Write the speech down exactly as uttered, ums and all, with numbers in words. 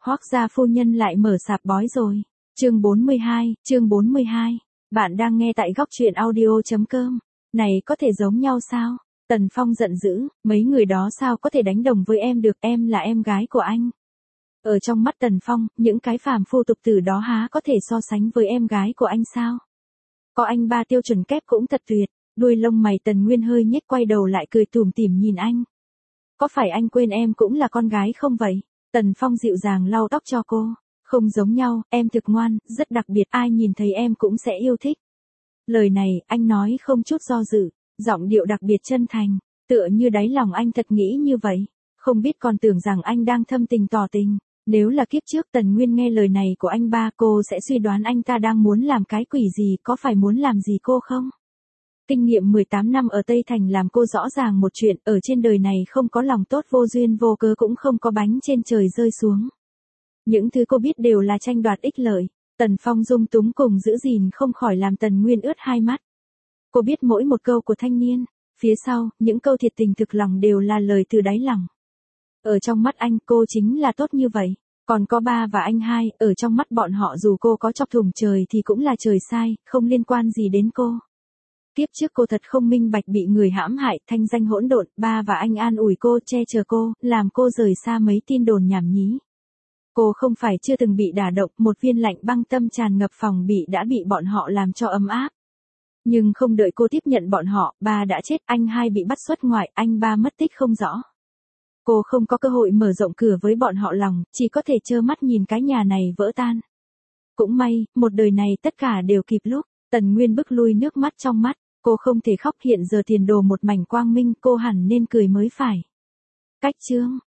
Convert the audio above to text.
Hoác gia phu nhân lại mở sạp bói rồi. Chương bốn mươi hai, chương bốn mươi hai. Bạn đang nghe tại góc truyện audio.com. Này có thể giống nhau sao? Tần Phong giận dữ, mấy người đó sao có thể đánh đồng với em được, em là em gái của anh. Ở trong mắt Tần Phong, những cái phàm phu tục tử đó há có thể so sánh với em gái của anh sao? Có anh ba tiêu chuẩn kép cũng thật tuyệt, đuôi lông mày Tần Nguyên hơi nhếch quay đầu lại cười tủm tỉm nhìn anh. Có phải anh quên em cũng là con gái không vậy? Tần Phong dịu dàng lau tóc cho cô. Không giống nhau, em thực ngoan, rất đặc biệt, ai nhìn thấy em cũng sẽ yêu thích. Lời này, anh nói không chút do dự, giọng điệu đặc biệt chân thành, tựa như đáy lòng anh thật nghĩ như vậy. Không biết còn tưởng rằng anh đang thâm tình tỏ tình. Nếu là kiếp trước Tần Nguyên nghe lời này của anh ba, cô sẽ suy đoán anh ta đang muốn làm cái quỷ gì, có phải muốn làm gì cô không? Kinh nghiệm mười tám năm ở Tây Thành làm cô rõ ràng một chuyện, ở trên đời này không có lòng tốt vô duyên vô cớ, cũng không có bánh trên trời rơi xuống. Những thứ cô biết đều là tranh đoạt ích lợi. Tần Phong dung túng cùng giữ gìn không khỏi làm Tần Nguyên ướt hai mắt. Cô biết mỗi một câu của thanh niên, phía sau, những câu thiệt tình thực lòng đều là lời từ đáy lòng. Ở trong mắt anh, cô chính là tốt như vậy. Còn có ba và anh hai, ở trong mắt bọn họ dù cô có chọc thủng trời thì cũng là trời sai, không liên quan gì đến cô. Tiếp trước cô thật không minh bạch bị người hãm hại, thanh danh hỗn độn, ba và anh an ủi cô, che chở cô, làm cô rời xa mấy tin đồn nhảm nhí. Cô không phải chưa từng bị đả động, một viên lạnh băng tâm tràn ngập phòng bị đã bị bọn họ làm cho ấm áp. Nhưng không đợi cô tiếp nhận bọn họ, ba đã chết, anh hai bị bắt xuất ngoại, anh ba mất tích không rõ. Cô không có cơ hội mở rộng cửa với bọn họ lòng, chỉ có thể trơ mắt nhìn cái nhà này vỡ tan. Cũng may, một đời này tất cả đều kịp lúc. Tần Nguyên bức lui nước mắt trong mắt, cô không thể khóc, hiện giờ tiền đồ một mảnh quang minh, cô hẳn nên cười mới phải. Cách chương,